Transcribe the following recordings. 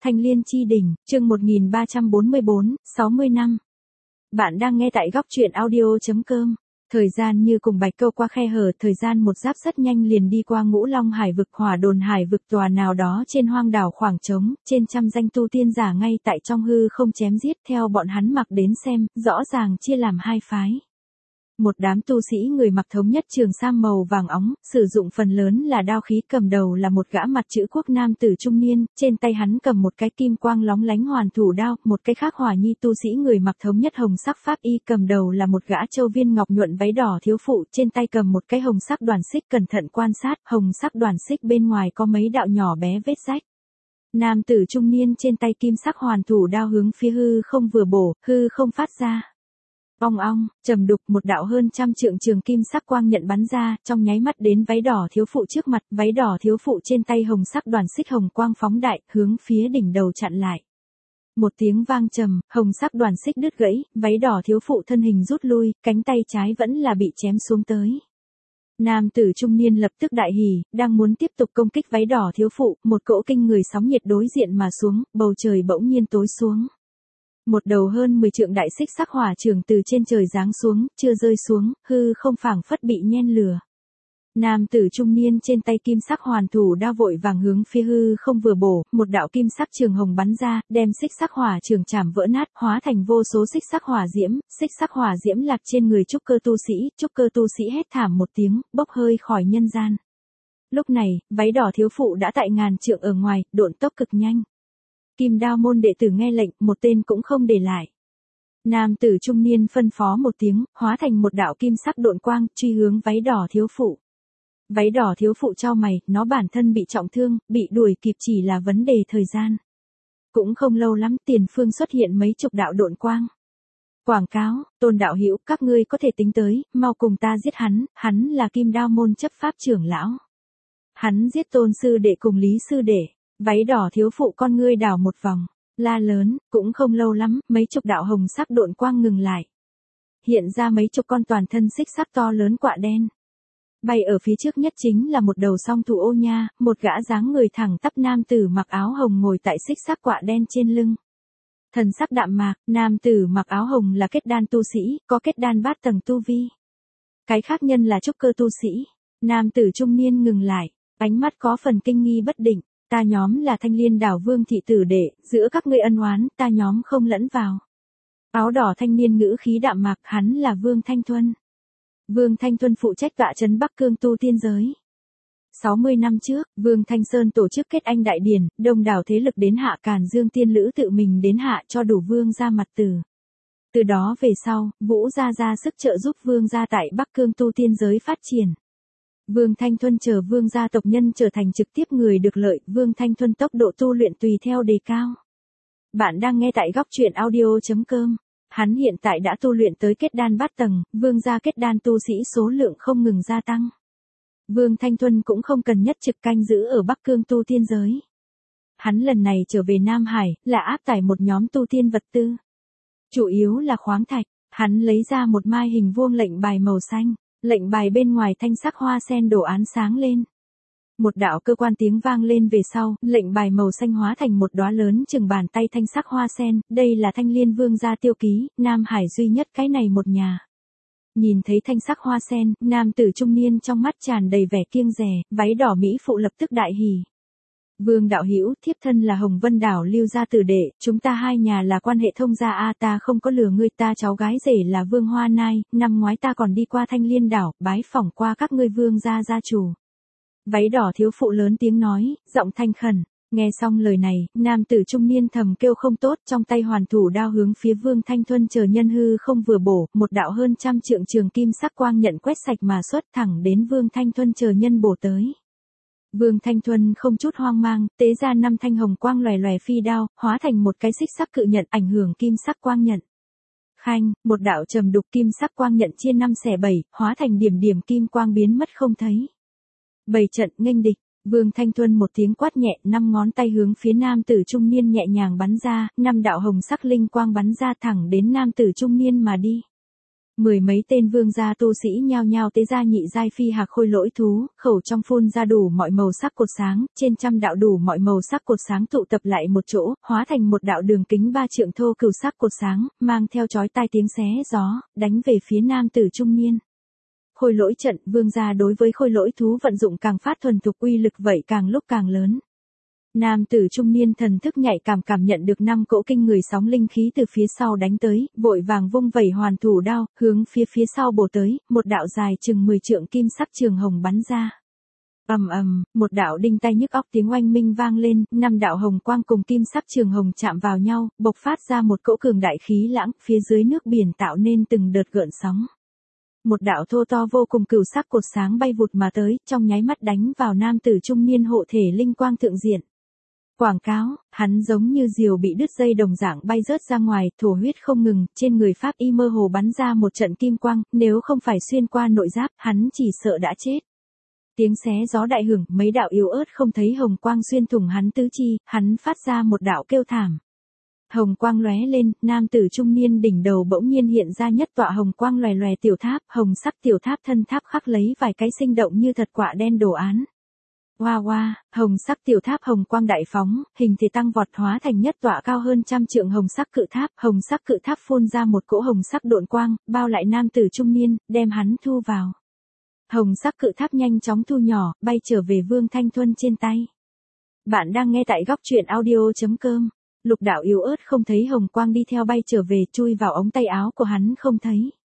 Thanh Liên Chi Đỉnh, chương 1344, 60 năm. Bạn đang nghe tại góc truyện audio.com. Thời gian như cùng bạch câu qua khe hở, thời gian một giáp rất nhanh liền đi qua Ngũ Long Hải vực, Hỏa Đồn Hải vực, tòa nào đó trên hoang đảo khoảng trống, trên trăm danh tu tiên giả ngay tại trong hư không chém giết. Theo bọn hắn mặc đến xem, rõ ràng chia làm hai phái. Một đám tu sĩ người mặc thống nhất trường sam màu vàng óng, sử dụng phần lớn là đao khí, cầm đầu là một gã mặt chữ quốc nam tử trung niên, trên tay hắn cầm một cái kim quang lóng lánh hoàn thủ đao, một cái khác hỏa nhi tu sĩ người mặc thống nhất hồng sắc pháp y, cầm đầu là một gã châu viên ngọc nhuận váy đỏ thiếu phụ, trên tay cầm một cái hồng sắc đoàn xích, cẩn thận quan sát, hồng sắc đoàn xích bên ngoài có mấy đạo nhỏ bé vết rách. Nam tử trung niên trên tay kim sắc hoàn thủ đao hướng phía hư không vừa bổ, hư không phát ra. Ong ong, trầm đục, một đạo hơn trăm trượng trường kim sắc quang nhận bắn ra, trong nháy mắt đến váy đỏ thiếu phụ trước mặt, váy đỏ thiếu phụ trên tay hồng sắc đoàn xích hồng quang phóng đại, hướng phía đỉnh đầu chặn lại. Một tiếng vang trầm, hồng sắc đoàn xích đứt gãy, váy đỏ thiếu phụ thân hình rút lui, cánh tay trái vẫn là bị chém xuống tới. Nam tử trung niên lập tức đại hỉ, đang muốn tiếp tục công kích váy đỏ thiếu phụ, một cỗ kinh người sóng nhiệt đối diện mà xuống, bầu trời bỗng nhiên tối xuống. Một đầu hơn 10 trượng đại xích sắc hỏa trường từ trên trời giáng xuống, chưa rơi xuống, hư không phảng phất bị nhen lửa. Nam tử trung niên trên tay kim sắc hoàn thủ đao vội vàng hướng phía hư không vừa bổ, một đạo kim sắc trường hồng bắn ra, đem xích sắc hỏa trường chạm vỡ nát, hóa thành vô số xích sắc hỏa diễm lạc trên người trúc cơ tu sĩ hét thảm một tiếng, bốc hơi khỏi nhân gian. Lúc này, váy đỏ thiếu phụ đã tại ngàn trượng ở ngoài, độn tốc cực nhanh. Kim Đao môn đệ tử nghe lệnh, một tên cũng không để lại. Nam tử trung niên phân phó một tiếng, hóa thành một đạo kim sắc độn quang, truy hướng váy đỏ thiếu phụ. Váy đỏ thiếu phụ chau mày, nó bản thân bị trọng thương, bị đuổi kịp chỉ là vấn đề thời gian. Cũng không lâu lắm, tiền phương xuất hiện mấy chục đạo độn quang. Quảng cáo, Tôn đạo hữu, các ngươi có thể tính tới, mau cùng ta giết hắn là Kim Đao môn chấp pháp trưởng lão. Hắn giết Tôn sư đệ cùng Lý sư đệ. Váy đỏ thiếu phụ con ngươi đảo một vòng, la lớn, cũng không lâu lắm, mấy chục đạo hồng sắc độn quang ngừng lại. Hiện ra mấy chục con toàn thân xích sắc to lớn quạ đen. Bay ở phía trước nhất chính là một đầu song thủ ô nha, một gã dáng người thẳng tắp nam tử mặc áo hồng ngồi tại xích sắc quạ đen trên lưng. Thần sắc đạm mạc, nam tử mặc áo hồng là kết đan tu sĩ, có kết đan bát tầng tu vi. Cái khác nhân là trúc cơ tu sĩ. Nam tử trung niên ngừng lại, ánh mắt có phần kinh nghi bất định. Ta nhóm là Thanh Liên đảo Vương thị tử đệ, giữa các ngươi ân oán, ta nhóm không lẫn vào. Áo đỏ thanh niên ngữ khí đạm mạc, hắn là Vương Thanh Thuân. Vương Thanh Thuân phụ trách tọa trấn Bắc Cương tu tiên giới. 60 năm trước, Vương Thanh Sơn tổ chức kết anh đại điển, đông đảo thế lực đến hạ Càn Dương tiên lữ tự mình đến hạ cho đủ Vương gia mặt tử. Từ đó về sau, Vũ gia ra sức trợ giúp Vương gia tại Bắc Cương tu tiên giới phát triển. Vương Thanh Thuân chờ Vương gia tộc nhân trở thành trực tiếp người được lợi, Vương Thanh Thuân tốc độ tu luyện tùy theo đề cao. Bạn đang nghe tại góc truyện audio.com. Hắn hiện tại đã tu luyện tới kết đan bát tầng, Vương gia kết đan tu sĩ số lượng không ngừng gia tăng. Vương Thanh Thuân cũng không cần nhất trực canh giữ ở Bắc Cương tu tiên giới. Hắn lần này trở về Nam Hải, là áp tải một nhóm tu tiên vật tư. Chủ yếu là khoáng thạch, hắn lấy ra một mai hình vuông lệnh bài màu xanh. Lệnh bài bên ngoài thanh sắc hoa sen đồ án sáng lên. Một đạo cơ quan tiếng vang lên về sau, lệnh bài màu xanh hóa thành một đóa lớn chừng bàn tay thanh sắc hoa sen, đây là Thanh Liên Vương gia tiêu ký, Nam Hải duy nhất cái này một nhà. Nhìn thấy thanh sắc hoa sen, nam tử trung niên trong mắt tràn đầy vẻ kiêng dè, váy đỏ mỹ phụ lập tức đại hỉ. Vương đạo hữu, thiếp thân là Hồng Vân đảo Lưu gia tử đệ, chúng ta hai nhà là quan hệ thông gia a, ta không có lừa ngươi, ta cháu gái rể là Vương Hoa Nai, năm ngoái ta còn đi qua Thanh Liên đảo, bái phỏng qua các ngươi Vương gia gia chủ. Váy đỏ thiếu phụ lớn tiếng nói, giọng thanh khẩn. Nghe xong lời này, nam tử trung niên thầm kêu không tốt, trong tay hoàn thủ đao hướng phía Vương Thanh Thuân chờ nhân hư không vừa bổ, một đạo hơn trăm trượng trường kim sắc quang nhận quét sạch mà xuất thẳng đến Vương Thanh Thuân chờ nhân bổ tới. Vương Thanh Thuân không chút hoang mang, tế ra 5 thanh hồng quang lòe lòe phi đao, hóa thành một cái xích sắc cự nhận ảnh hưởng kim sắc quang nhận. Khanh, một đạo trầm đục kim sắc quang nhận chia 5 xẻ 7, hóa thành điểm điểm kim quang biến mất không thấy. Bày trận nghênh địch, Vương Thanh Thuân một tiếng quát nhẹ, 5 ngón tay hướng phía nam tử trung niên nhẹ nhàng bắn ra, 5 đạo hồng sắc linh quang bắn ra thẳng đến nam tử trung niên mà đi. Mười mấy tên vương gia tu sĩ nhao nhao tế ra nhị giai phi hạc khôi lỗi thú, khẩu trong phun ra đủ mọi màu sắc cột sáng, trên trăm đạo đủ mọi màu sắc cột sáng tụ tập lại một chỗ, hóa thành một đạo đường kính 3 trượng thô cửu sắc cột sáng, mang theo chói tai tiếng xé gió, đánh về phía nam tử trung niên. Khôi lỗi trận, vương gia đối với khôi lỗi thú vận dụng càng phát thuần thục, uy lực vậy càng lúc càng lớn. Nam tử trung niên thần thức nhạy cảm nhận được 5 cỗ kinh người sóng linh khí từ phía sau đánh tới, vội vàng vung vẩy hoàn thủ đao, hướng phía sau bổ tới, một đạo dài chừng 10 trượng kim sắc trường hồng bắn ra. Ầm ầm, một đạo đinh tai nhức óc tiếng oanh minh vang lên, 5 đạo hồng quang cùng kim sắc trường hồng chạm vào nhau, bộc phát ra một cỗ cường đại khí lãng, phía dưới nước biển tạo nên từng đợt gợn sóng. Một đạo thô to vô cùng cửu sắc cột sáng bay vụt mà tới, trong nháy mắt đánh vào nam tử trung niên hộ thể linh quang thượng diện. Quảng cáo, hắn giống như diều bị đứt dây đồng dạng bay rớt ra ngoài, thổ huyết không ngừng, trên người pháp y mơ hồ bắn ra một trận kim quang, nếu không phải xuyên qua nội giáp, hắn chỉ sợ đã chết. Tiếng xé gió đại hưởng, mấy đạo yếu ớt không thấy hồng quang xuyên thủng hắn tứ chi, hắn phát ra một đạo kêu thảm. Hồng quang lóe lên, nam tử trung niên đỉnh đầu bỗng nhiên hiện ra nhất tọa hồng quang lòe lòe tiểu tháp, hồng sắc tiểu tháp thân tháp khắc lấy vài cái sinh động như thật quạ đen đồ án. Hoa hoa, hồng sắc tiểu tháp hồng quang đại phóng, hình thì tăng vọt hóa thành nhất tọa cao hơn 100 trượng hồng sắc cự tháp, hồng sắc cự tháp phun ra một cỗ hồng sắc độn quang, bao lại nam tử trung niên, đem hắn thu vào. Hồng sắc cự tháp nhanh chóng thu nhỏ, bay trở về Vương Thanh Thuân trên tay. Bạn đang nghe tại góc truyện audio.com. Lục đạo yếu ớt không thấy hồng quang đi theo bay trở về, chui vào ống tay áo của hắn không thấy.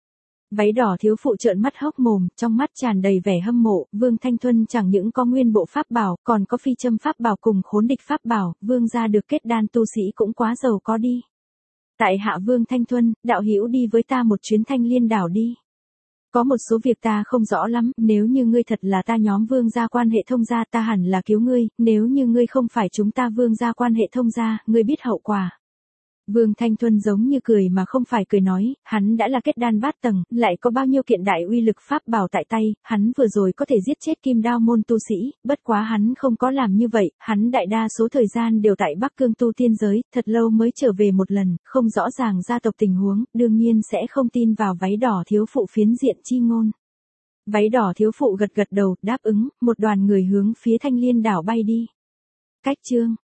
Váy đỏ thiếu phụ trợn mắt hốc mồm, trong mắt tràn đầy vẻ hâm mộ, Vương Thanh Thuân chẳng những có nguyên bộ pháp bảo, còn có phi châm pháp bảo cùng khốn địch pháp bảo, vương gia được kết đan tu sĩ cũng quá giàu có đi. Tại hạ Vương Thanh Thuân, đạo hữu đi với ta một chuyến Thanh Liên đảo đi. Có một số việc ta không rõ lắm, nếu như ngươi thật là ta nhóm vương gia quan hệ thông gia ta hẳn là cứu ngươi, nếu như ngươi không phải chúng ta vương gia quan hệ thông gia, ngươi biết hậu quả. Vương Thanh Thuân giống như cười mà không phải cười nói, hắn đã là kết đan bát tầng, lại có bao nhiêu kiện đại uy lực pháp bảo tại tay, hắn vừa rồi có thể giết chết kim đao môn tu sĩ, bất quá hắn không có làm như vậy, hắn đại đa số thời gian đều tại Bắc Cương tu tiên giới, thật lâu mới trở về một lần, không rõ ràng gia tộc tình huống, đương nhiên sẽ không tin vào váy đỏ thiếu phụ phiến diện chi ngôn. Váy đỏ thiếu phụ gật gật đầu, đáp ứng, một đoàn người hướng phía Thanh Liên đảo bay đi. Cách chương